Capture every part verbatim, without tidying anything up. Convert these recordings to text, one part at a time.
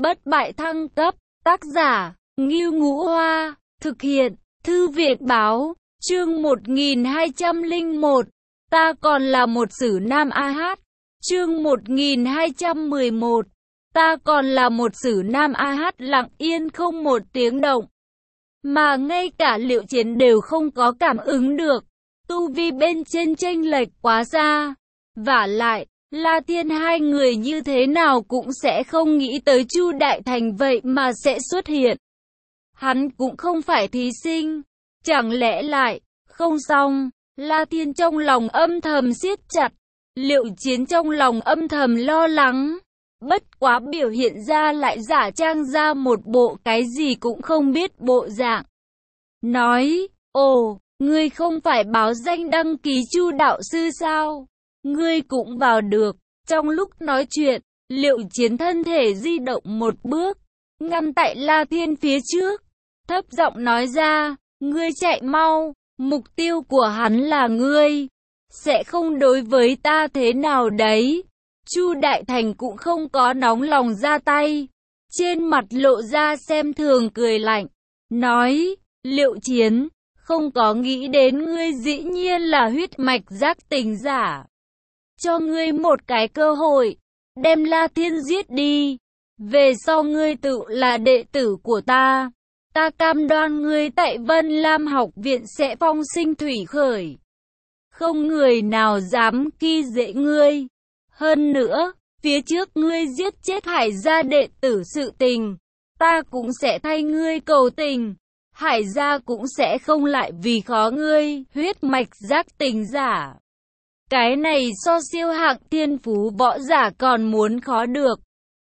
bất bại thăng cấp, tác giả, Ngưu Ngũ Hoa, thực hiện, Thư viện Báo, chương một nghìn hai trăm lẻ một, ta còn là một sử nam a hát, chương một nghìn hai trăm mười một, ta còn là một sử nam a hát lặng yên không một tiếng động, mà ngay cả Liệu Chiến đều không có cảm ứng được, tu vi bên trên chênh lệch quá xa, vả lại, La Thiên hai người như thế nào cũng sẽ không nghĩ tới Chu Đại Thành vậy mà sẽ xuất hiện. Hắn cũng không phải thí sinh, chẳng lẽ lại, không xong, La Thiên trong lòng âm thầm siết chặt, Liệu Chiến trong lòng âm thầm lo lắng, bất quá biểu hiện ra lại giả trang ra một bộ cái gì cũng không biết bộ dạng. Nói, ồ, ngươi không phải báo danh đăng ký Chu đạo sư sao? Ngươi cũng vào được. Trong lúc nói chuyện, Liệu Chiến thân thể di động một bước, ngăn tại La Thiên phía trước, thấp giọng nói ra, ngươi chạy mau, mục tiêu của hắn là ngươi, sẽ không đối với ta thế nào đấy. Chu Đại Thành cũng không có nóng lòng ra tay, trên mặt lộ ra xem thường cười lạnh, nói, Liệu Chiến, không có nghĩ đến ngươi dĩ nhiên là huyết mạch giác tỉnh giả. Cho ngươi một cái cơ hội, đem La Thiên giết đi, về sau ngươi tự là đệ tử của ta, ta cam đoan ngươi tại Vân Lam học viện sẽ phong sinh thủy khởi, không người nào dám khi dễ ngươi. Hơn nữa, phía trước ngươi giết chết Hải gia đệ tử sự tình, ta cũng sẽ thay ngươi cầu tình, Hải gia cũng sẽ không lại vì khó ngươi, huyết mạch giác tỉnh giả. Cái này so siêu hạng thiên phú võ giả còn muốn khó được.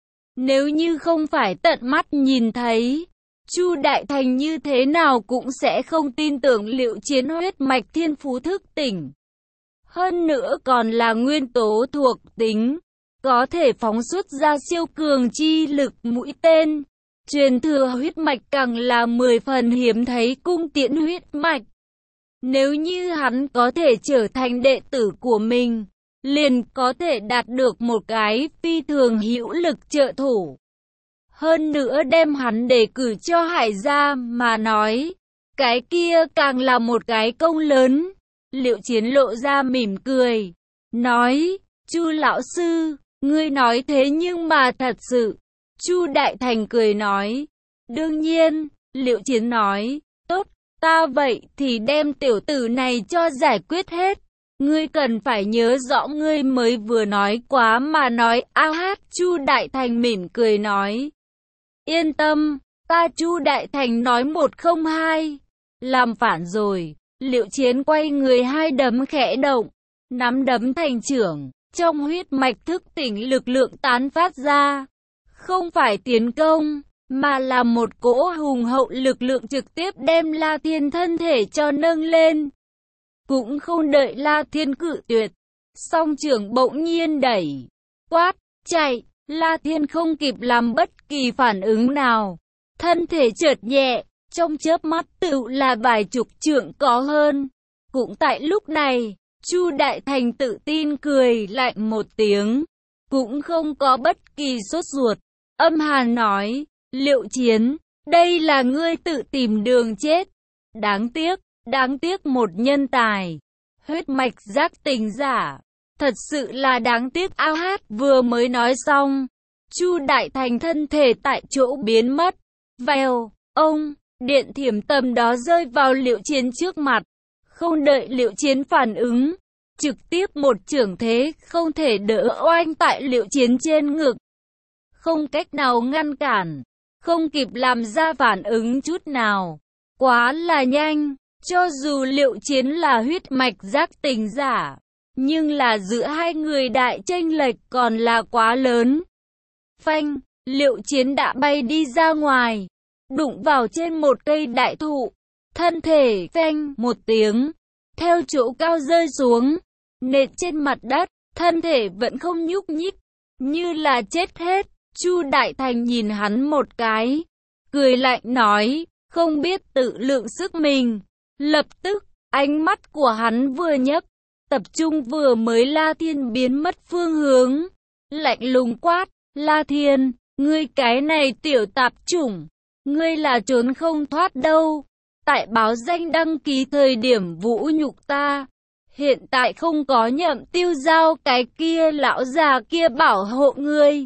Nếu như không phải tận mắt nhìn thấy, Chu Đại Thành như thế nào cũng sẽ không tin tưởng Liệu Chiến huyết mạch thiên phú thức tỉnh. Hơn nữa còn là nguyên tố thuộc tính, có thể phóng xuất ra siêu cường chi lực mũi tên. Truyền thừa huyết mạch càng là mười phần hiếm thấy cung tiễn huyết mạch. Nếu như hắn có thể trở thành đệ tử của mình, liền có thể đạt được một cái phi thường hữu lực trợ thủ. Hơn nữa đem hắn đề cử cho Hải gia mà nói, cái kia càng là một cái công lớn. Liệu Chiến lộ ra mỉm cười, nói, Chu lão sư, ngươi nói thế nhưng mà thật sự. Chu Đại Thành cười nói, đương nhiên. Liệu Chiến nói, tốt, ta vậy thì đem tiểu tử này cho giải quyết hết. Ngươi cần phải nhớ rõ ngươi mới vừa nói quá mà nói a hát. Chu Đại Thành mỉm cười nói, yên tâm, ta Chu Đại Thành nói một không hai. Làm phản rồi. Liệu Chiến quay người hai đấm khẽ động, nắm đấm thành trưởng, trong huyết mạch thức tỉnh lực lượng tán phát ra. Không phải tiến công, mà là một cỗ hùng hậu lực lượng trực tiếp đem La Thiên thân thể cho nâng lên. Cũng không đợi La Thiên cự tuyệt, song trưởng bỗng nhiên đẩy, quát, chạy. La Thiên không kịp làm bất kỳ phản ứng nào, thân thể chợt nhẹ, trong chớp mắt tựu là vài chục trượng có hơn. Cũng tại lúc này, Chu Đại Thành tự tin cười lạnh một tiếng, cũng không có bất kỳ sốt ruột, âm hàn nói, Liệu Chiến, đây là ngươi tự tìm đường chết. Đáng tiếc, đáng tiếc một nhân tài, huyết mạch giác tỉnh giả, thật sự là đáng tiếc. A hát vừa mới nói xong, Chu Đại Thành thân thể tại chỗ biến mất. Vèo, ông, điện thiểm tầm đó rơi vào Liệu Chiến trước mặt, không đợi Liệu Chiến phản ứng, trực tiếp một chưởng thế không thể đỡ oanh tại Liệu Chiến trên ngực. Không cách nào ngăn cản, không kịp làm ra phản ứng chút nào, quá là nhanh. Cho dù Liệu Chiến là huyết mạch giác tỉnh giả, nhưng là giữa hai người đại chênh lệch còn là quá lớn. Phanh, Liệu Chiến đã bay đi ra ngoài, đụng vào trên một cây đại thụ, thân thể phanh một tiếng, theo chỗ cao rơi xuống, nện trên mặt đất, thân thể vẫn không nhúc nhích, như là chết hết. Chu Đại Thành nhìn hắn một cái, cười lạnh nói, không biết tự lượng sức mình. Lập tức, ánh mắt của hắn vừa nhấc, tập trung vừa mới La Thiên biến mất phương hướng, lạnh lùng quát, La Thiên, Ngươi cái này tiểu tạp chủng, ngươi là trốn không thoát đâu. Tại báo danh đăng ký thời điểm vũ nhục ta, hiện tại không có Nhậm Tiêu Giao cái kia lão già kia bảo hộ ngươi.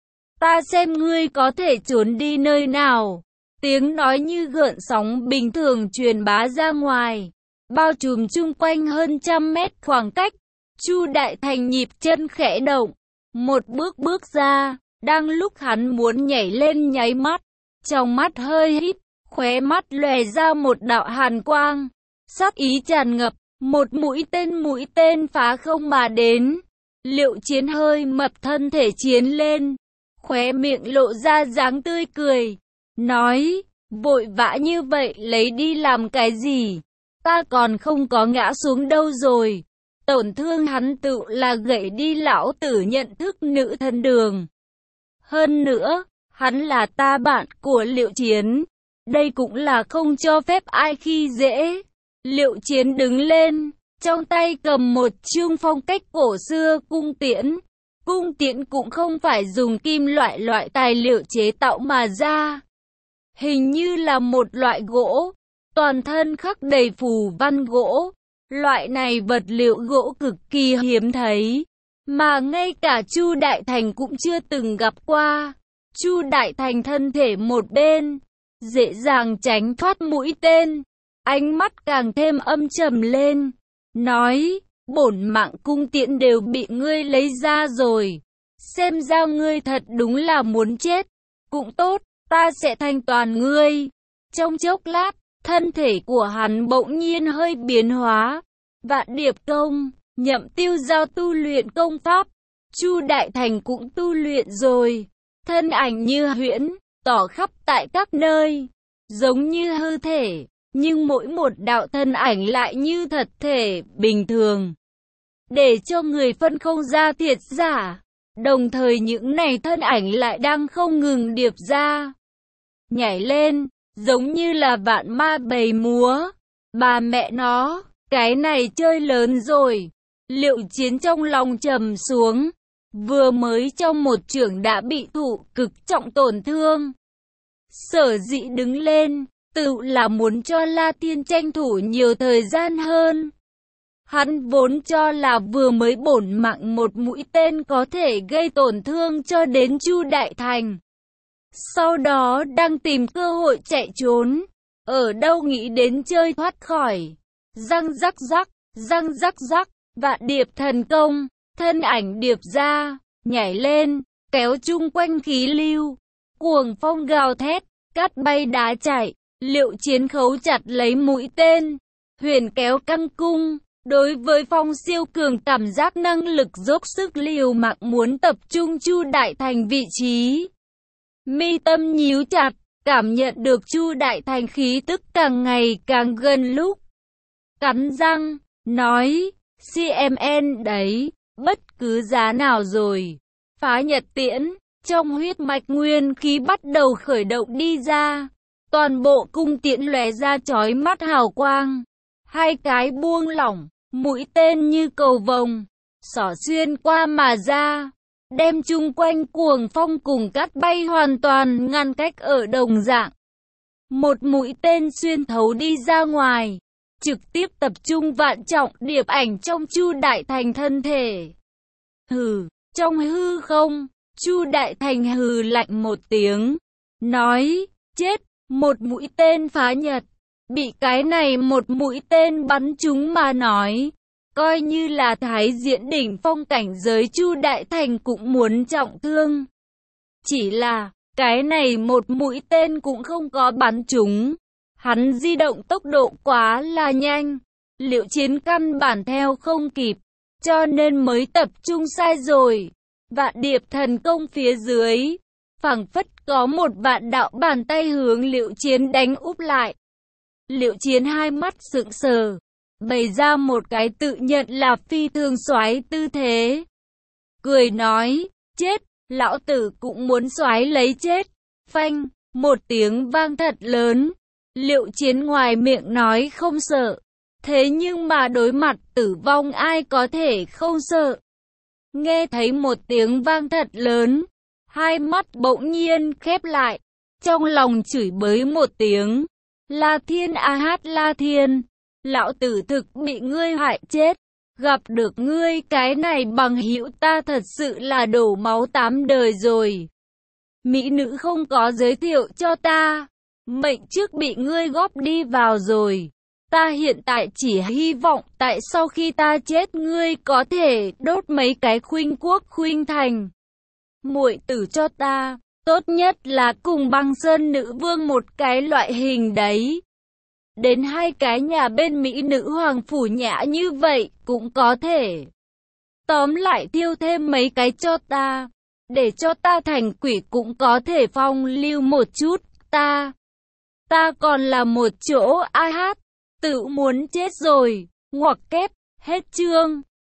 Ta xem ngươi có thể trốn đi nơi nào. Tiếng nói như gợn sóng bình thường truyền bá ra ngoài, bao trùm chung quanh hơn trăm mét khoảng cách. Chu Đại Thành nhịp chân khẽ động, một bước bước ra, đang lúc hắn muốn nhảy lên nháy mắt, trong mắt hơi híp, khóe mắt lòe ra một đạo hàn quang, sát ý tràn ngập, một mũi tên mũi tên phá không mà đến. Liệu Chiến hơi mập thân thể chiến lên, khóe miệng lộ ra dáng tươi cười, nói, vội vã như vậy lấy đi làm cái gì, ta còn không có ngã xuống đâu rồi. Tổn thương hắn tự là gậy đi lão tử nhận thức nữ thần đường. Hơn nữa, hắn là ta bạn của Liệu Chiến, đây cũng là không cho phép ai khi dễ. Liệu Chiến đứng lên, trong tay cầm một chương phong cách cổ xưa cung tiễn. Cung tiễn cũng không phải dùng kim loại loại tài liệu chế tạo mà ra, hình như là một loại gỗ, toàn thân khắc đầy phù văn gỗ. Loại này vật liệu gỗ cực kỳ hiếm thấy, mà ngay cả Chu Đại Thành cũng chưa từng gặp qua. Chu Đại Thành thân thể một bên, dễ dàng tránh thoát mũi tên, ánh mắt càng thêm âm trầm lên, nói, bổn mạng cung tiễn đều bị ngươi lấy ra rồi, xem ra ngươi thật đúng là muốn chết. Cũng tốt, ta sẽ thanh toàn ngươi. Trong chốc lát, thân thể của hắn bỗng nhiên hơi biến hóa. Vạn Điệp Công, Nhậm Tiêu Giao tu luyện công pháp, Chu Đại Thành cũng tu luyện rồi. Thân ảnh như huyễn, tỏ khắp tại các nơi, giống như hư thể, nhưng mỗi một đạo thân ảnh lại như thật thể bình thường, để cho người phân không ra thiệt giả. Đồng thời những này thân ảnh lại đang không ngừng điệp ra, nhảy lên, giống như là vạn ma bầy múa. Bà mẹ nó, cái này chơi lớn rồi. Liệu Chiến trong lòng trầm xuống, vừa mới trong một chưởng đã bị thụ cực trọng tổn thương. Sở dĩ đứng lên, tự là muốn cho La Tiên tranh thủ nhiều thời gian hơn. Hắn vốn cho là vừa mới bổn mạng một mũi tên có thể gây tổn thương cho đến Chu Đại Thành. Sau đó đang tìm cơ hội chạy trốn, ở đâu nghĩ đến chơi thoát khỏi. Răng rắc rắc, răng rắc rắc, Vạn Điệp thần công, thân ảnh điệp ra, nhảy lên, kéo chung quanh khí lưu. Cuồng phong gào thét, cát bay đá chạy, Liệu Chiến khấu chặt lấy mũi tên, huyền kéo căng cung. Đối với phong siêu cường cảm giác năng lực dốc sức liều mạng muốn tập trung Chu Đại Thành vị trí. Mi tâm nhíu chặt, cảm nhận được Chu Đại Thành khí tức càng ngày càng gần lúc. Cắn răng, nói, xê em en đấy, bất cứ giá nào rồi. Phá Nhật Tiễn, trong huyết mạch nguyên khí bắt đầu khởi động đi ra. Toàn bộ cung tiễn lóe ra chói mắt hào quang. Hai cái buông lỏng, mũi tên như cầu vồng, xỏ xuyên qua mà ra, đem chung quanh cuồng phong cùng cát bay hoàn toàn ngăn cách ở đồng dạng. Một mũi tên xuyên thấu đi ra ngoài, trực tiếp tập trung vạn trọng điệp ảnh trong Chu Đại Thành thân thể. Hừ, trong hư không, Chu Đại Thành hừ lạnh một tiếng, nói, chết, một mũi tên phá nhật. Bị cái này một mũi tên bắn trúng mà nói, coi như là thái diễn đỉnh phong cảnh giới Chu Đại Thành cũng muốn trọng thương. Chỉ là, cái này một mũi tên cũng không có bắn trúng. Hắn di động tốc độ quá là nhanh, Liệu Chiến căn bản theo không kịp, cho nên mới tập trung sai rồi. Vạn Điệp thần công phía dưới, phảng phất có một vạn đạo bàn tay hướng Liệu Chiến đánh úp lại. Liệu Chiến hai mắt sững sờ, bày ra một cái tự nhận là phi thường soái tư thế. Cười nói, chết, lão tử cũng muốn soái lấy chết. Phanh, một tiếng vang thật lớn. Liệu Chiến ngoài miệng nói không sợ, thế nhưng mà đối mặt tử vong ai có thể không sợ. Nghe thấy một tiếng vang thật lớn, Hai mắt bỗng nhiên khép lại, trong lòng chửi bới một tiếng. La Thiên a hát La Thiên, lão tử thực bị ngươi hại chết. Gặp được ngươi cái này bằng hữu ta thật sự là đổ máu tám đời rồi. Mỹ nữ không có giới thiệu cho ta, mệnh trước bị ngươi góp đi vào rồi. Ta hiện tại chỉ hy vọng tại sau khi ta chết ngươi có thể đốt mấy cái khuynh quốc khuynh thành. Muội tử cho ta, tốt nhất là cùng Băng Sơn nữ vương một cái loại hình đấy. Đến hai cái nhà bên Mỹ nữ hoàng phủ nhã như vậy cũng có thể. Tóm lại tiêu thêm mấy cái cho ta, để cho ta thành quỷ cũng có thể phong lưu một chút. Ta, ta còn là một chỗ a hát, tự muốn chết rồi, ngoặc kép, hết chương.